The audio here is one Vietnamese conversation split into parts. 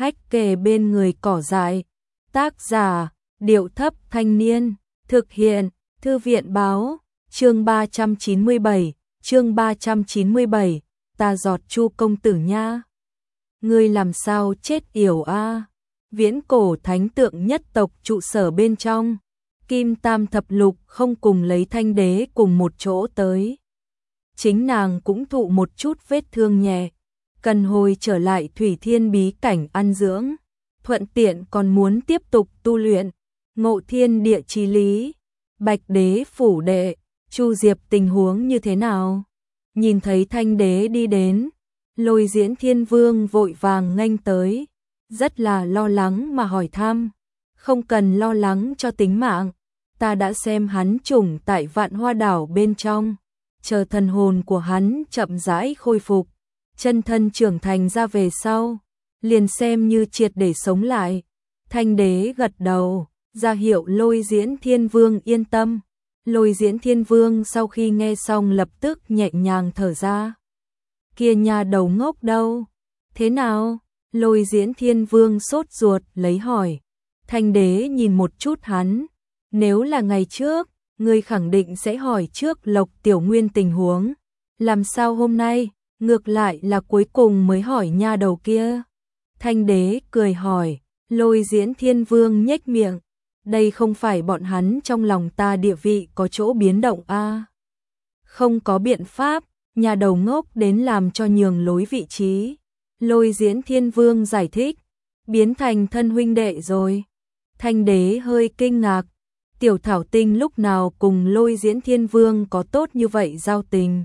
hách kề bên người cỏ dại. Tác giả, Điệu Thấp Thanh Niên. Thực hiện, Thư viện Báo. Chương 397, ta giọt Chu công tử nha. Ngươi làm sao chết yểu a? Viễn cổ thánh tượng nhất tộc trụ sở bên trong. Kim Tam Thập Lục không cùng lấy Thanh Đế cùng một chỗ tới. Chính nàng cũng thụ một chút vết thương nhẹ, cần hồi trở lại Thủy Thiên bí cảnh ăn dưỡng, thuận tiện còn muốn tiếp tục tu luyện Ngộ Thiên Địa Chí Lý. Bạch Đế phủ đệ, Chu Diệp tình huống như thế nào? Nhìn thấy Thanh Đế đi đến, Lôi Diễn Thiên Vương vội vàng nghênh tới, rất là lo lắng mà hỏi thăm. Không cần lo lắng cho tính mạng, ta đã xem hắn trùng tại Vạn Hoa đảo bên trong, chờ thần hồn của hắn chậm rãi khôi phục, chân thân trưởng thành ra về sau, liền xem như triệt để sống lại. Thanh Đế gật đầu, ra hiệu Lôi Diễn Thiên Vương yên tâm. Lôi Diễn Thiên Vương sau khi nghe xong lập tức nhẹ nhàng thở ra. Kia nhà đầu ngốc đâu? Thế nào? Lôi Diễn Thiên Vương sốt ruột lấy hỏi. Thanh Đế nhìn một chút hắn. Nếu là ngày trước, ngươi khẳng định sẽ hỏi trước Lộc Tiểu Nguyên tình huống. Làm sao hôm nay, ngược lại là cuối cùng mới hỏi nha đầu kia? Thanh Đế cười hỏi. Lôi Diễn Thiên Vương nhếch miệng. Đây không phải bọn hắn trong lòng ta địa vị có chỗ biến động a? Không có biện pháp, nhà đầu ngốc đến làm cho nhường lối vị trí. Lôi Diễn Thiên Vương giải thích, biến thành thân huynh đệ rồi. Thanh Đế hơi kinh ngạc, Tiểu Thảo Tinh lúc nào cùng Lôi Diễn Thiên Vương có tốt như vậy giao tình.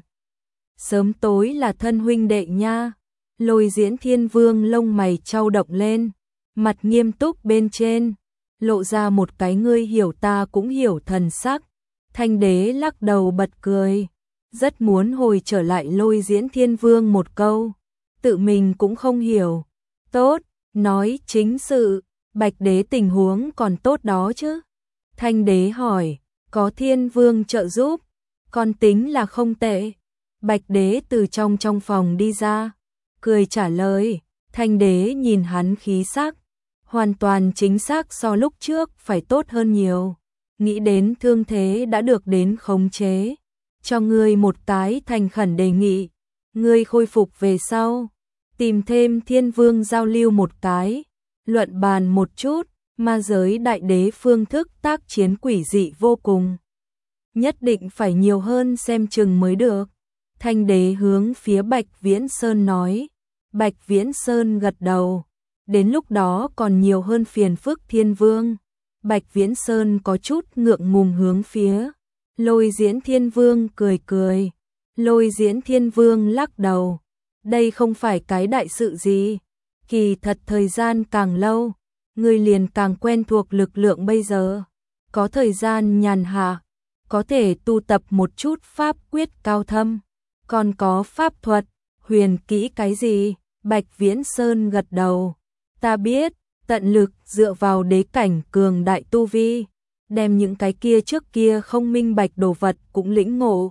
Sớm tối là thân huynh đệ nha. Lôi Diễn Thiên Vương lông mày chau động lên, mặt nghiêm túc bên trên, lộ ra một cái ngươi hiểu ta cũng hiểu thần sắc. Thanh Đế lắc đầu bật cười, rất muốn hồi trở lại Lôi Diễn Thiên Vương một câu, tự mình cũng không hiểu. Tốt, nói chính sự, Bạch Đế tình huống còn tốt đó chứ? Thanh Đế hỏi, có Thiên Vương trợ giúp, con tính là không tệ. Bạch Đế từ trong phòng đi ra, cười trả lời. Thanh Đế nhìn hắn khí sắc, hoàn toàn chính xác so lúc trước phải tốt hơn nhiều. Nghĩ đến thương thế đã được đến khống chế, cho ngươi một cái thành khẩn đề nghị, ngươi khôi phục về sau, tìm thêm Thiên Vương giao lưu một cái, luận bàn một chút, ma giới đại đế phương thức tác chiến quỷ dị vô cùng. Nhất định phải nhiều hơn xem chừng mới được. Thanh Đế hướng phía Bạch Viễn Sơn nói. Bạch Viễn Sơn gật đầu. Đến lúc đó còn nhiều hơn phiền phức Thiên Vương. Bạch Viễn Sơn có chút ngượng ngùng hướng phía Lôi Diễn Thiên Vương cười cười. Lôi Diễn Thiên Vương lắc đầu. Đây không phải cái đại sự gì. Kỳ thật thời gian càng lâu, ngươi liền càng quen thuộc lực lượng bây giờ. Có thời gian nhàn hạ, có thể tu tập một chút pháp quyết cao thâm. Còn có pháp thuật, huyền kỹ cái gì? Bạch Viễn Sơn gật đầu. Ta biết, tận lực dựa vào đế cảnh cường đại tu vi, đem những cái kia trước kia không minh bạch đồ vật cũng lĩnh ngộ.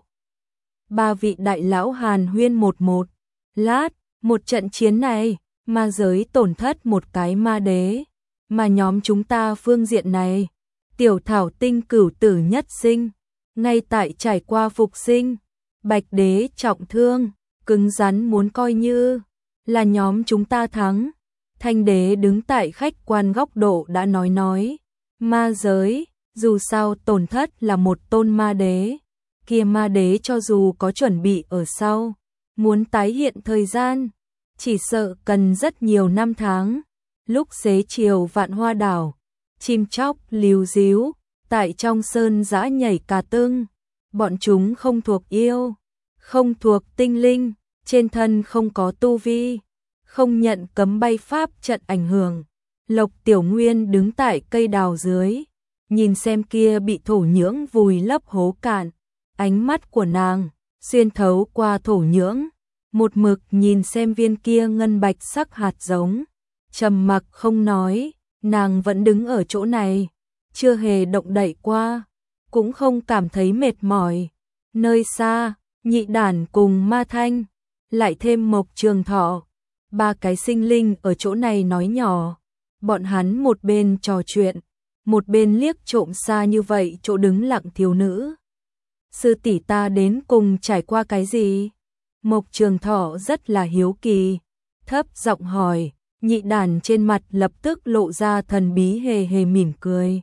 Ba vị đại lão hàn huyên một lát, một trận chiến này, ma giới tổn thất một cái ma đế, mà nhóm chúng ta phương diện này, Tiểu Thảo Tinh cửu tử nhất sinh, ngay tại trải qua phục sinh, Bạch Đế trọng thương, cứng rắn muốn coi như là nhóm chúng ta thắng. Thanh Đế đứng tại khách quan góc độ đã nói, ma giới, dù sao tổn thất là một tôn ma đế, kia ma đế cho dù có chuẩn bị ở sau, muốn tái hiện thời gian, chỉ sợ cần rất nhiều năm tháng. Lúc xế chiều Vạn Hoa đảo, chim chóc líu díu, tại trong sơn dã nhảy cà tưng, bọn chúng không thuộc yêu, không thuộc tinh linh, trên thân không có tu vi, không nhận cấm bay pháp trận ảnh hưởng. Lộc Tiểu Nguyên đứng tại cây đào dưới, nhìn xem kia bị thổ nhưỡng vùi lấp hố cạn, ánh mắt của nàng xuyên thấu qua thổ nhưỡng, một mực nhìn xem viên kia ngân bạch sắc hạt giống, trầm mặc không nói. Nàng vẫn đứng ở chỗ này, chưa hề động đậy qua, cũng không cảm thấy mệt mỏi. Nơi xa, Nhị Đản cùng Ma Thanh, lại thêm Mộc Trường Thọ, Ba cái sinh linh ở chỗ này nói nhỏ, bọn hắn một bên trò chuyện, một bên liếc trộm xa như vậy chỗ đứng lặng thiếu nữ. Sư tỷ ta đến cùng trải qua cái gì? Mộc Trường Thọ rất là hiếu kỳ, thấp giọng hỏi, Nhị Đàn trên mặt lập tức lộ ra thần bí hề hề mỉm cười.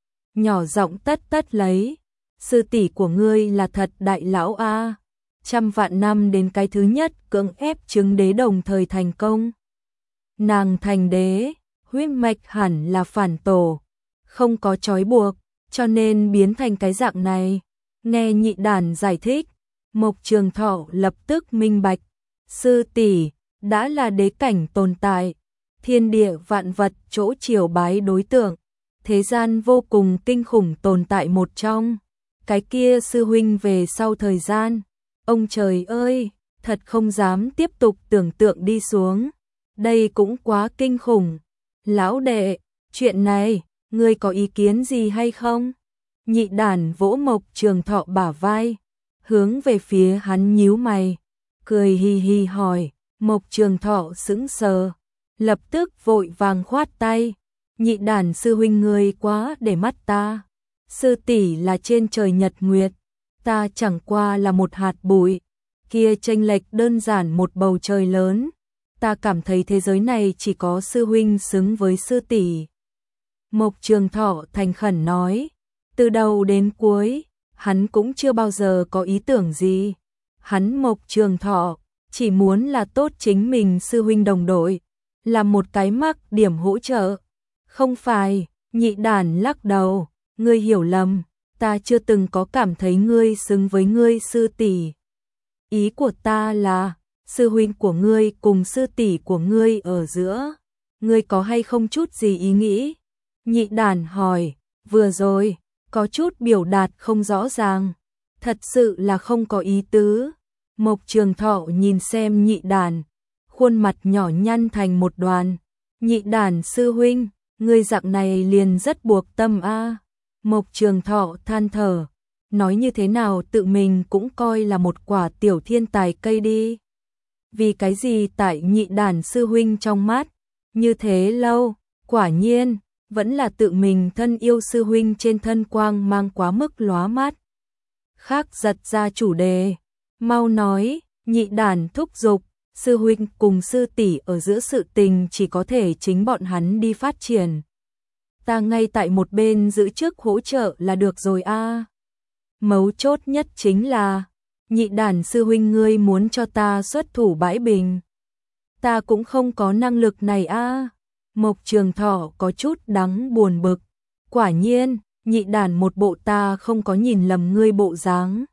Nhỏ giọng tất tất lấy, sư tỷ của ngươi là thật đại lão a, trăm vạn năm đến cái thứ nhất cưỡng ép chứng đế đồng thời thành công. Nàng thành đế, huyết mạch hẳn là phản tổ, không có trói buộc, cho nên biến thành cái dạng này. Nghe Nhị Đàn giải thích, Mộc Trường Thọ lập tức minh bạch, sư tỷ đã là đế cảnh tồn tại, thiên địa vạn vật chỗ triều bái đối tượng, thế gian vô cùng kinh khủng tồn tại một trong. Cái kia sư huynh về sau thời gian, ông trời ơi, thật không dám tiếp tục tưởng tượng đi xuống, đây cũng quá kinh khủng. Lão đệ, chuyện này, ngươi có ý kiến gì hay không? Nhị Đàn vỗ Mộc Trường Thọ bả vai, hướng về phía hắn nhíu mày, cười hì hì hỏi. Mộc Trường Thọ sững sờ, lập tức vội vàng khoát tay, Nhị Đàn sư huynh ngươi quá để mắt ta, sư tỷ là trên trời nhật nguyệt, ta chẳng qua là một hạt bụi, kia chênh lệch đơn giản một bầu trời lớn, ta cảm thấy thế giới này chỉ có sư huynh xứng với sư tỷ. Mộc Trường Thọ thành khẩn nói, từ đầu đến cuối, hắn cũng chưa bao giờ có ý tưởng gì, hắn Mộc Trường Thọ chỉ muốn là tốt chính mình sư huynh đồng đội, là một cái mắc điểm hỗ trợ. Không phải, Nhị Đàn lắc đầu, ngươi hiểu lầm, ta chưa từng có cảm thấy ngươi xứng với ngươi sư tỷ. Ý của ta là, sư huynh của ngươi cùng sư tỷ của ngươi ở giữa, ngươi có hay không chút gì ý nghĩ? Nhị Đàn hỏi, vừa rồi, có chút biểu đạt không rõ ràng, thật sự là không có ý tứ. Mộc Trường Thọ nhìn xem Nhị Đàn, khuôn mặt nhỏ nhăn thành một đoàn. Nhị Đàn sư huynh, ngươi dạng này liền rất buộc tâm a. Mộc Trường Thọ than thở, nói như thế nào tự mình cũng coi là một quả tiểu thiên tài cây đi. Vì cái gì tại Nhị Đàn sư huynh trong mắt, như thế lâu, quả nhiên, vẫn là tự mình thân yêu sư huynh trên thân quang mang quá mức lóa mắt. Khác giật ra chủ đề, mau nói, Nhị Đàn thúc giục, sư huynh cùng sư tỷ ở giữa sự tình chỉ có thể chính bọn hắn đi phát triển. Ta ngay tại một bên giữ chức hỗ trợ là được rồi a. Mấu chốt nhất chính là, Nhị Đàn sư huynh ngươi muốn cho ta xuất thủ bãi bình. Ta cũng không có năng lực này a. Mộc Trường Thọ có chút đắng buồn bực. Quả nhiên, Nhị Đàn một bộ ta không có nhìn lầm ngươi bộ dáng.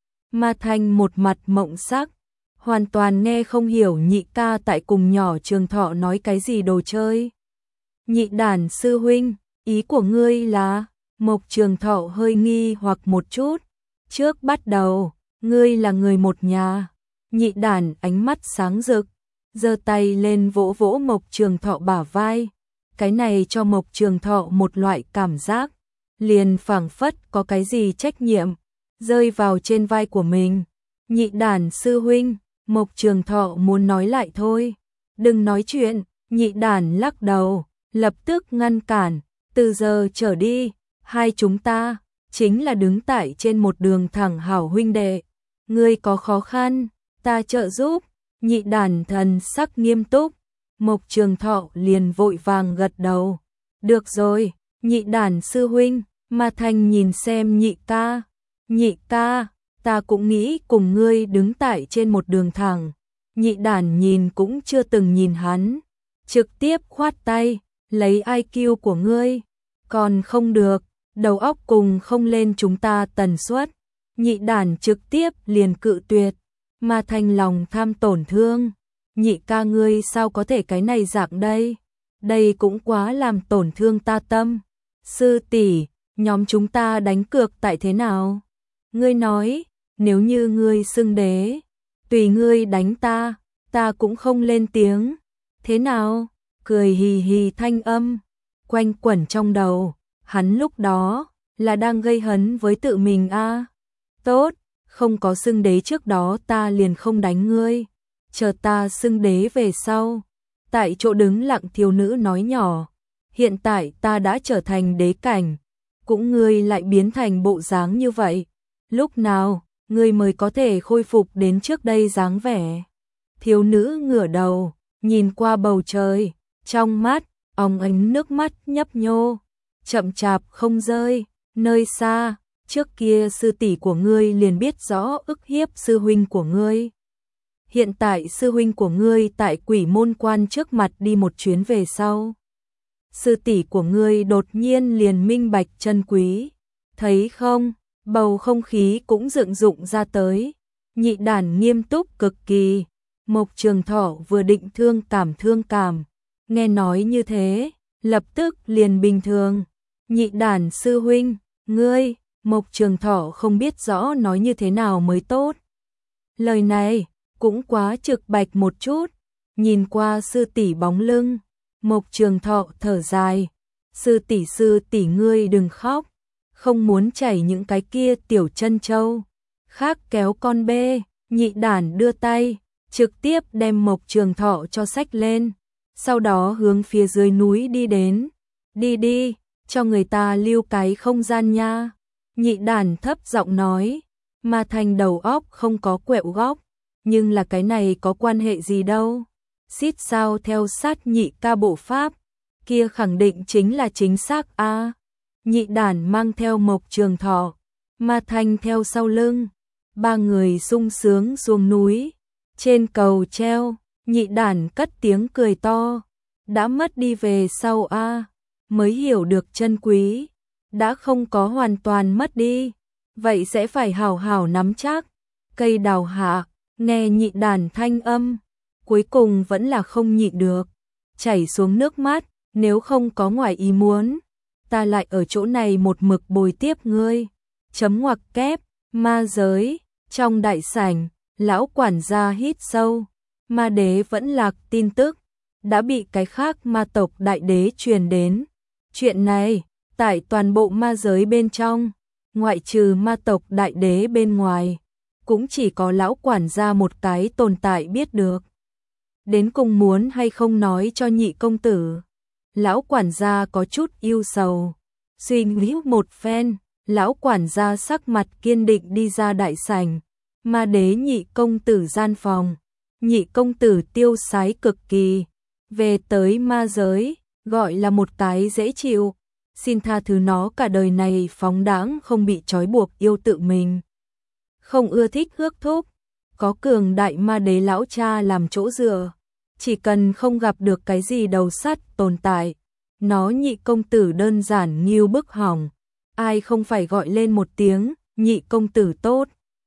Ma Thanh một mặt mộng sắc, hoàn toàn nghe không hiểu Nhị ca tại cùng nhỏ Trường Thọ nói cái gì đồ chơi. Nhị Đàn sư huynh, ý của ngươi là? Mộc Trường Thọ hơi nghi hoặc một chút. Trước bắt đầu, ngươi là người một nhà. Nhị Đàn ánh mắt sáng rực, giơ tay lên vỗ vỗ Mộc Trường Thọ bả vai. Cái này cho Mộc Trường Thọ một loại cảm giác, liền phảng phất có cái gì trách nhiệm rơi vào trên vai của mình. Nhị Đàn sư huynh, Mộc Trường Thọ muốn nói lại thôi. Đừng nói chuyện, Nhị Đàn lắc đầu, lập tức ngăn cản. Từ giờ trở đi, hai chúng ta chính là đứng tại trên một đường thẳng hảo huynh đệ. Ngươi có khó khăn, ta trợ giúp. Nhị Đàn thần sắc nghiêm túc. Mộc Trường Thọ liền vội vàng gật đầu. Được rồi, Nhị Đàn sư huynh. Ma Thanh nhìn xem Nhị ca. Nhị ca, ta cũng nghĩ cùng ngươi đứng tại trên một đường thẳng. Nhị Đàn nhìn cũng chưa từng nhìn hắn, trực tiếp khoát tay, lấy IQ của ngươi, còn không được, đầu óc cùng không lên chúng ta tần suất. Nhị Đàn trực tiếp liền cự tuyệt. Ma Thanh lòng tham tổn thương, Nhị ca ngươi sao có thể cái này dạng đây? Đây cũng quá làm tổn thương ta tâm. Sư tỷ, nhóm chúng ta đánh cược tại thế nào? Ngươi nói, nếu như ngươi xưng đế, tùy ngươi đánh ta, ta cũng không lên tiếng. Thế nào? Cười hì hì thanh âm quanh quẩn trong đầu, hắn lúc đó là đang gây hấn với tự mình a. Tốt, không có xưng đế trước đó ta liền không đánh ngươi, chờ ta xưng đế về sau, Tại chỗ đứng lặng thiếu nữ nói nhỏ, hiện tại ta đã trở thành đế cảnh, cũng ngươi lại biến thành bộ dáng như vậy, lúc nào ngươi mới có thể khôi phục đến trước đây dáng vẻ. Thiếu nữ ngửa đầu, nhìn qua bầu trời, trong mắt, óng ánh nước mắt nhấp nhô, chậm chạp không rơi, nơi xa, trước kia sư tỷ của ngươi liền biết rõ ức hiếp sư huynh của ngươi. Hiện tại sư huynh của ngươi tại Quỷ Môn Quan trước mặt đi một chuyến về sau. Sư tỷ của ngươi đột nhiên liền minh bạch chân quý, thấy không, bầu không khí cũng dựng dụng ra tới. Nhị đàn nghiêm túc cực kỳ, Mộc Trường Thọ vừa định thương cảm, nghe nói như thế, lập tức liền bình thường. Nhị đàn sư huynh, ngươi, Mộc Trường Thọ không biết rõ nói như thế nào mới tốt. Lời này cũng quá trực bạch một chút, nhìn qua sư tỷ bóng lưng, Mộc Trường Thọ thở dài, sư tỷ ngươi đừng khóc, không muốn chảy những cái kia tiểu chân châu. Khác kéo con bê, nhị đàn đưa tay, trực tiếp đem Mộc Trường Thọ cho xách lên, sau đó hướng phía dưới núi đi đến. Đi, cho người ta lưu cái không gian nha. Nhị đàn thấp giọng nói, mà thành đầu óc không có quẹo góc, nhưng là cái này có quan hệ gì đâu. Xít sao theo sát nhị ca bộ pháp, kia khẳng định chính là chính xác a. Nhị đàn mang theo Mộc Trường Thọ, mà thành theo sau lưng, ba người sung sướng xuống núi. Trên cầu treo, nhị đàn cất tiếng cười to, đã mất đi về sau a, mới hiểu được chân quý, đã không có hoàn toàn mất đi, vậy sẽ phải hảo hảo nắm chắc. Cây đào hạ, nghe nhị đàn thanh âm, cuối cùng vẫn là không nhịn được, chảy xuống nước mắt, nếu không có ngoài ý muốn, ta lại ở chỗ này một mực bồi tiếp ngươi. Chấm ngoặc kép, ma giới, trong đại sảnh, lão quản gia hít sâu, ma đế vẫn lạc tin tức, đã bị cái khác ma tộc đại đế truyền đến. Chuyện này, tại toàn bộ ma giới bên trong, ngoại trừ ma tộc đại đế bên ngoài, cũng chỉ có lão quản gia một cái tồn tại biết được. Đến cùng muốn hay không nói cho nhị công tử. Lão quản gia có chút ưu sầu, suy nghĩ một phen, lão quản gia sắc mặt kiên định đi ra đại sảnh, ma đế nhị công tử gian phòng. Nhị công tử tiêu sái cực kỳ, về tới ma giới, gọi là một cái dễ chịu, xin tha thứ nó cả đời này phóng đãng không bị trói buộc yêu tự mình. Không ưa thích ước thúc, có cường đại ma đế lão cha làm chỗ dựa, chỉ cần không gặp được cái gì đầu sắt tồn tại, nó nhị công tử đơn giản nghiêu bức hỏng, ai không phải gọi lên một tiếng, nhị công tử tốt.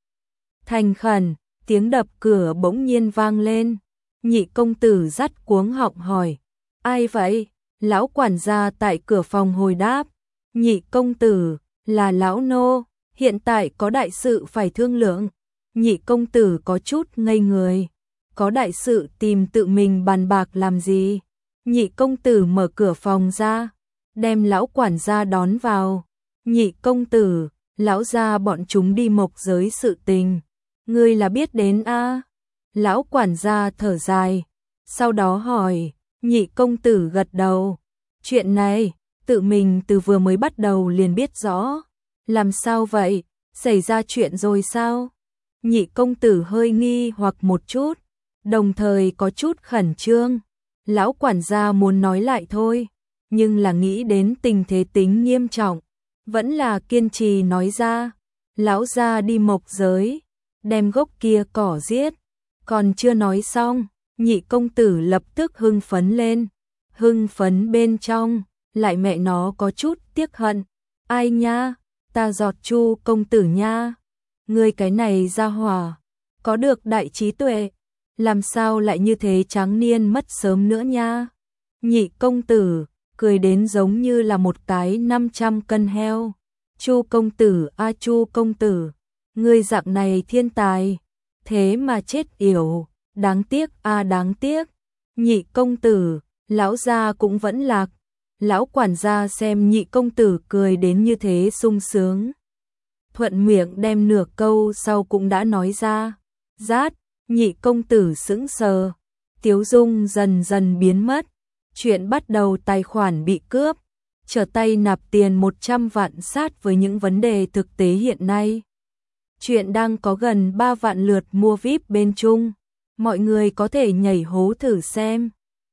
Thành khẩn, tiếng đập cửa bỗng nhiên vang lên, nhị công tử dắt cuống họng hỏi, ai vậy? Lão quản gia tại cửa phòng hồi đáp, nhị công tử, là lão nô, hiện tại có đại sự phải thương lượng. Nhị công tử có chút ngây người, có đại sự tìm tự mình bàn bạc làm gì? Nhị công tử mở cửa phòng ra, đem lão quản gia đón vào. Nhị công tử, lão gia bọn chúng đi mộc giới sự tình, ngươi là biết đến a? Lão quản gia thở dài, sau đó hỏi. Nhị công tử gật đầu, chuyện này, tự mình từ vừa mới bắt đầu liền biết rõ. Làm sao vậy, xảy ra chuyện rồi sao? Nhị công tử hơi nghi hoặc một chút, đồng thời có chút khẩn trương. Lão quản gia muốn nói lại thôi, nhưng là nghĩ đến tình thế tính nghiêm trọng, vẫn là kiên trì nói ra. Lão gia đi mộc giới, đem gốc kia cỏ giết, còn chưa nói xong. Nhị công tử lập tức hưng phấn lên, hưng phấn bên trong, lại mẹ nó có chút tiếc hận. Ai nha, ta giọt Chu công tử nha, ngươi cái này ra hỏa, có được đại trí tuệ, làm sao lại như thế tráng niên mất sớm nữa nha. Nhị công tử, cười đến giống như là một cái 500 cân heo. Chu công tử a Chu công tử, ngươi dạng này thiên tài, thế mà chết yểu. Đáng tiếc a đáng tiếc. Nhị công tử, lão gia cũng vẫn lạc. Lão quản gia xem nhị công tử cười đến như thế sung sướng, thuận miệng đem nửa câu sau cũng đã nói ra. Rát, nhị công tử sững sờ, Tiếu dung dần dần biến mất. Chuyện bắt đầu tài khoản bị cướp, trở tay nạp tiền 100 vạn sát với những vấn đề thực tế hiện nay. Chuyện đang có gần 3 vạn lượt mua VIP bên Trung. Mọi người có thể nhảy hố thử xem.